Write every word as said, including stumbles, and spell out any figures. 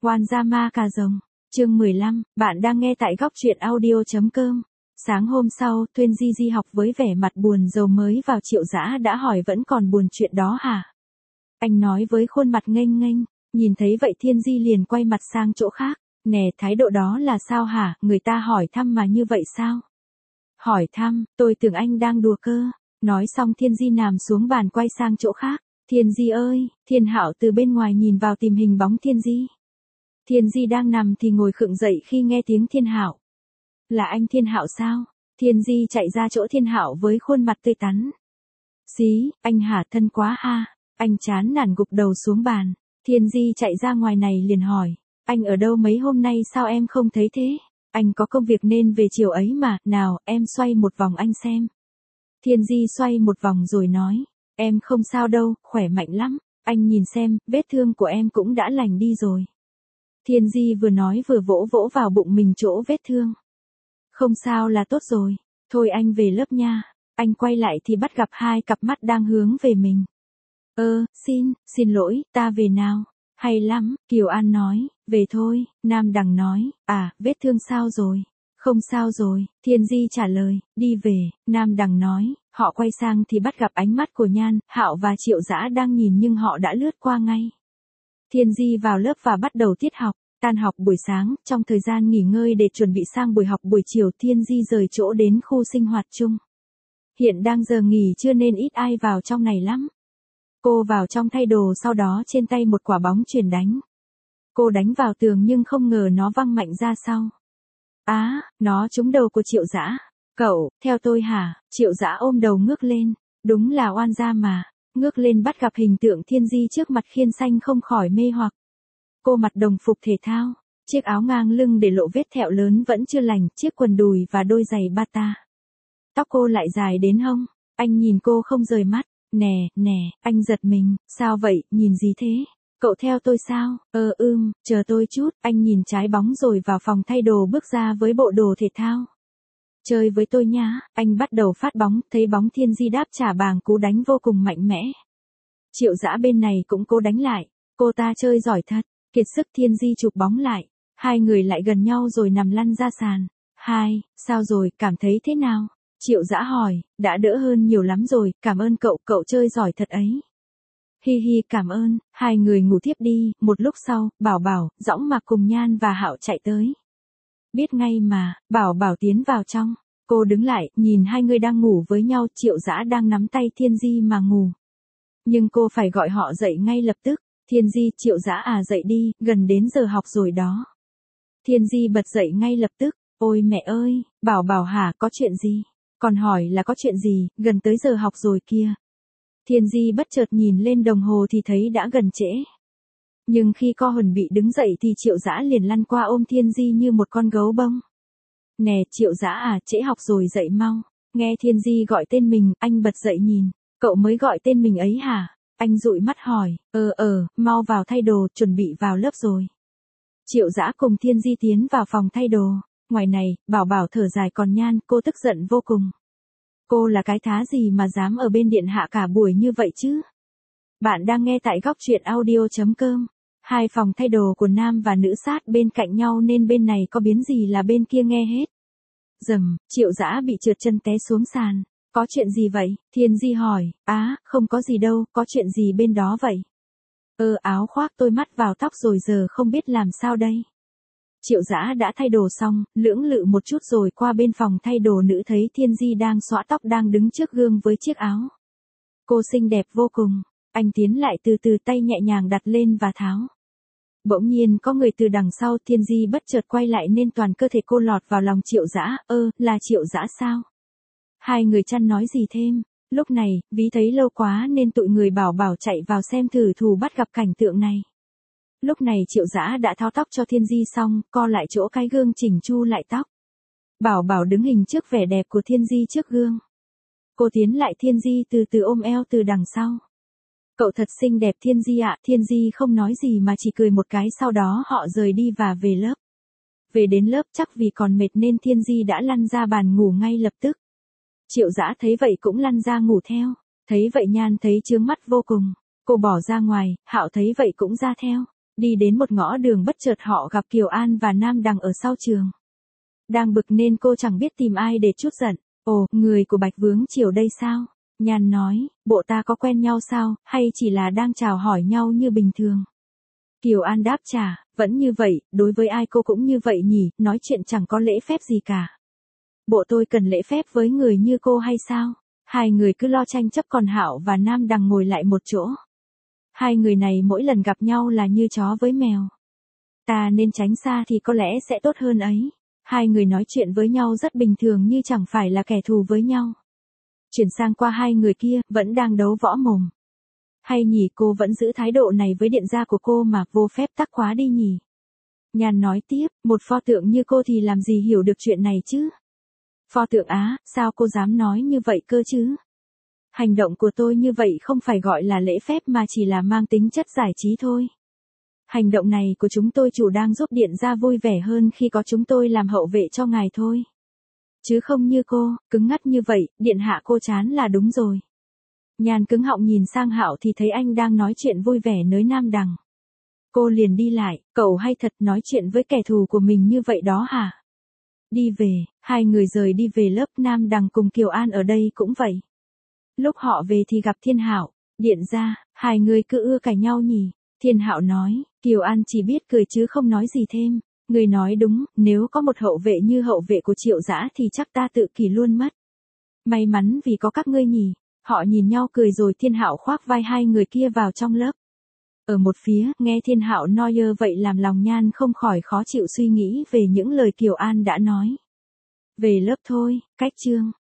Wanzama cà rồng, chương mười lăm, bạn đang nghe tại góc truyện audio.com. Sáng hôm sau, Thuyên Di Di học với vẻ mặt buồn rầu mới vào Triệu Dã đã hỏi vẫn còn buồn chuyện đó hả? Anh nói với khuôn mặt nghênh nghênh, nhìn thấy vậy Thiên Di liền quay mặt sang chỗ khác, nè thái độ đó là sao hả, người ta hỏi thăm mà như vậy sao? Hỏi thăm, tôi tưởng anh đang đùa cơ. Nói xong Thiên Di nằm xuống bàn quay sang chỗ khác. Thiên Di ơi, Thiên Hạo từ bên ngoài nhìn vào tìm hình bóng Thiên Di. Thiên Di đang nằm thì ngồi khựng dậy khi nghe tiếng Thiên Hạo. Là anh Thiên Hạo sao? Thiên Di chạy ra chỗ Thiên Hạo với khuôn mặt tươi tắn. Xí, anh hả, thân quá ha. Anh chán nản gục đầu xuống bàn. Thiên Di chạy ra ngoài này liền hỏi. Anh ở đâu mấy hôm nay sao em không thấy thế? Anh có công việc nên về chiều ấy mà, nào, em xoay một vòng anh xem. Thiên Di xoay một vòng rồi nói. Em không sao đâu, khỏe mạnh lắm. Anh nhìn xem, vết thương của em cũng đã lành đi rồi. Thiên Di vừa nói vừa vỗ vỗ vào bụng mình chỗ vết thương. Không sao là tốt rồi. Thôi anh về lớp nha. Anh quay lại thì bắt gặp hai cặp mắt đang hướng về mình. Ơ, xin, xin lỗi, ta về nào. Hay lắm, Kiều An nói, về thôi. Nam Đằng nói, à, vết thương sao rồi? Không sao rồi, Thiên Di trả lời, đi về. Nam Đằng nói, họ quay sang thì bắt gặp ánh mắt của Nhan, Hạo và Triệu Dã đang nhìn nhưng họ đã lướt qua ngay. Thiên Di vào lớp và bắt đầu tiết học. Tan học buổi sáng, trong thời gian nghỉ ngơi để chuẩn bị sang buổi học buổi chiều, Thiên Di rời chỗ đến khu sinh hoạt chung. Hiện đang giờ nghỉ trưa nên ít ai vào trong này lắm. Cô vào trong thay đồ, sau đó trên tay một quả bóng chuyền đánh. Cô đánh vào tường nhưng không ngờ nó văng mạnh ra sau. Á, à, nó trúng đầu của Triệu Dã. Cậu, theo tôi hả? Triệu Dã ôm đầu ngước lên. Đúng là oan gia mà. Ngước lên bắt gặp hình tượng Thiên Di trước mặt khiên xanh không khỏi mê hoặc. Cô mặc đồng phục thể thao. Chiếc áo ngang lưng để lộ vết thẹo lớn vẫn chưa lành, chiếc quần đùi và đôi giày bata. Tóc cô lại dài đến hông. Anh nhìn cô không rời mắt. Nè, nè, anh giật mình. Sao vậy, nhìn gì thế? Cậu theo tôi sao? Ờ ưm, chờ tôi chút. Anh nhìn trái bóng rồi vào phòng thay đồ bước ra với bộ đồ thể thao. Chơi với tôi nhá. Anh bắt đầu phát bóng, thấy bóng Thiên Di đáp trả bằng cú đánh vô cùng mạnh mẽ. Triệu Dã bên này cũng cố đánh lại. Cô ta chơi giỏi thật. Kiệt sức Thiên Di chụp bóng lại. Hai người lại gần nhau rồi nằm lăn ra sàn. Hai, sao rồi, cảm thấy thế nào? Triệu Dã hỏi, đã đỡ hơn nhiều lắm rồi, cảm ơn cậu, cậu chơi giỏi thật ấy. Hi hi, cảm ơn. Hai người ngủ tiếp đi. Một lúc sau, Bảo Bảo, Dõng Mạc cùng Nhan và Hạo chạy tới. Biết ngay mà. Bảo Bảo tiến vào trong. Cô đứng lại, nhìn hai người đang ngủ với nhau. Triệu Dã đang nắm tay Thiên Di mà ngủ. Nhưng cô phải gọi họ dậy ngay lập tức. Thiên Di, Triệu Dã à, dậy đi, gần đến giờ học rồi đó. Thiên Di bật dậy ngay lập tức. Ôi mẹ ơi, Bảo Bảo hả, có chuyện gì? Còn hỏi là có chuyện gì, gần tới giờ học rồi kia. Thiên Di bất chợt nhìn lên đồng hồ thì thấy đã gần trễ. Nhưng khi co hồn bị đứng dậy thì Triệu Dã liền lăn qua ôm Thiên Di như một con gấu bông. Nè Triệu Dã à, trễ học rồi, dậy mau. Nghe Thiên Di gọi tên mình, anh bật dậy nhìn. Cậu mới gọi tên mình ấy hả? Anh dụi mắt hỏi, ờ ờ, mau vào thay đồ, chuẩn bị vào lớp rồi. Triệu Dã cùng Thiên Di tiến vào phòng thay đồ. Ngoài này, Bảo Bảo thở dài, còn Nhan, cô tức giận vô cùng. Cô là cái thá gì mà dám ở bên điện hạ cả buổi như vậy chứ? Bạn đang nghe tại góc truyện audio.com. Hai phòng thay đồ của nam và nữ sát bên cạnh nhau nên bên này có biến gì là bên kia nghe hết. Dầm, Triệu Dã bị trượt chân té xuống sàn. Có chuyện gì vậy? Thiên Di hỏi. Á, không có gì đâu, có chuyện gì bên đó vậy? Ơ ừ, áo khoác tôi mắt vào tóc rồi giờ không biết làm sao đây. Triệu Dã đã thay đồ xong, lưỡng lự một chút rồi qua bên phòng thay đồ nữ thấy Thiên Di đang xõa tóc đang đứng trước gương với chiếc áo. Cô xinh đẹp vô cùng. Anh tiến lại từ từ, tay nhẹ nhàng đặt lên và tháo. Bỗng nhiên có người từ đằng sau. Thiên Di bất chợt quay lại nên toàn cơ thể cô lọt vào lòng Triệu Dã. Ơ, là Triệu Dã sao? Hai người chăn nói gì thêm. Lúc này, ví thấy lâu quá nên tụi người Bảo Bảo chạy vào xem thử thù bắt gặp cảnh tượng này. Lúc này Triệu Dã đã tháo tóc cho Thiên Di xong, co lại chỗ cái gương chỉnh chu lại tóc. Bảo Bảo đứng hình trước vẻ đẹp của Thiên Di trước gương. Cô tiến lại Thiên Di từ từ ôm eo từ đằng sau. Cậu thật xinh đẹp Thiên Di ạ. Thiên Di không nói gì mà chỉ cười một cái, sau đó họ rời đi và về lớp. Về đến lớp chắc vì còn mệt nên Thiên Di đã lăn ra bàn ngủ ngay lập tức. Triệu Dã thấy vậy cũng lăn ra ngủ theo. Thấy vậy Nhan thấy chướng mắt vô cùng. Cô bỏ ra ngoài, Hạo thấy vậy cũng ra theo. Đi đến một ngõ đường bất chợt họ gặp Kiều An và Nam Đằng ở sau trường. Đang bực nên cô chẳng biết tìm ai để trút giận. Ồ, người của Bạch Vướng Chiều đây sao? Nhan nói, bộ ta có quen nhau sao, hay chỉ là đang chào hỏi nhau như bình thường? Kiều An đáp trả, vẫn như vậy, đối với ai cô cũng như vậy nhỉ, nói chuyện chẳng có lễ phép gì cả. Bộ tôi cần lễ phép với người như cô hay sao? Hai người cứ lo tranh chấp còn Hạo và Nam Đằng ngồi lại một chỗ. Hai người này mỗi lần gặp nhau là như chó với mèo. Ta nên tránh xa thì có lẽ sẽ tốt hơn ấy. Hai người nói chuyện với nhau rất bình thường như chẳng phải là kẻ thù với nhau. Chuyển sang qua hai người kia, vẫn đang đấu võ mồm. Hay nhỉ, cô vẫn giữ thái độ này với điện gia của cô mà, vô phép tắc quá đi nhỉ. Nhan nói tiếp, một pho tượng như cô thì làm gì hiểu được chuyện này chứ? Pho tượng á, sao cô dám nói như vậy cơ chứ? Hành động của tôi như vậy không phải gọi là lễ phép mà chỉ là mang tính chất giải trí thôi. Hành động này của chúng tôi chủ đang giúp điện gia vui vẻ hơn khi có chúng tôi làm hậu vệ cho ngài thôi. Chứ không như cô, cứng ngắt như vậy, điện hạ cô chán là đúng rồi. Nhan cứng họng nhìn sang Hạo thì thấy anh đang nói chuyện vui vẻ nới Nam Đằng. Cô liền đi lại, cậu hay thật nói chuyện với kẻ thù của mình như vậy đó hả? Đi về, hai người rời đi về lớp. Nam Đằng cùng Kiều An ở đây cũng vậy. Lúc họ về thì gặp Thiên Hạo, điện gia, hai người cứ ưa cãi nhau nhỉ? Thiên Hạo nói, Kiều An chỉ biết cười chứ không nói gì thêm. Người nói đúng, nếu có một hậu vệ như hậu vệ của Triệu Dã thì chắc ta tự kỷ luôn mất. May mắn vì có các ngươi nhỉ. Họ nhìn nhau cười rồi Thiên Hạo khoác vai hai người kia vào trong lớp. Ở một phía, nghe Thiên Hạo nói ơ vậy làm lòng Nhan không khỏi khó chịu suy nghĩ về những lời Kiều An đã nói. Về lớp thôi, cách chương.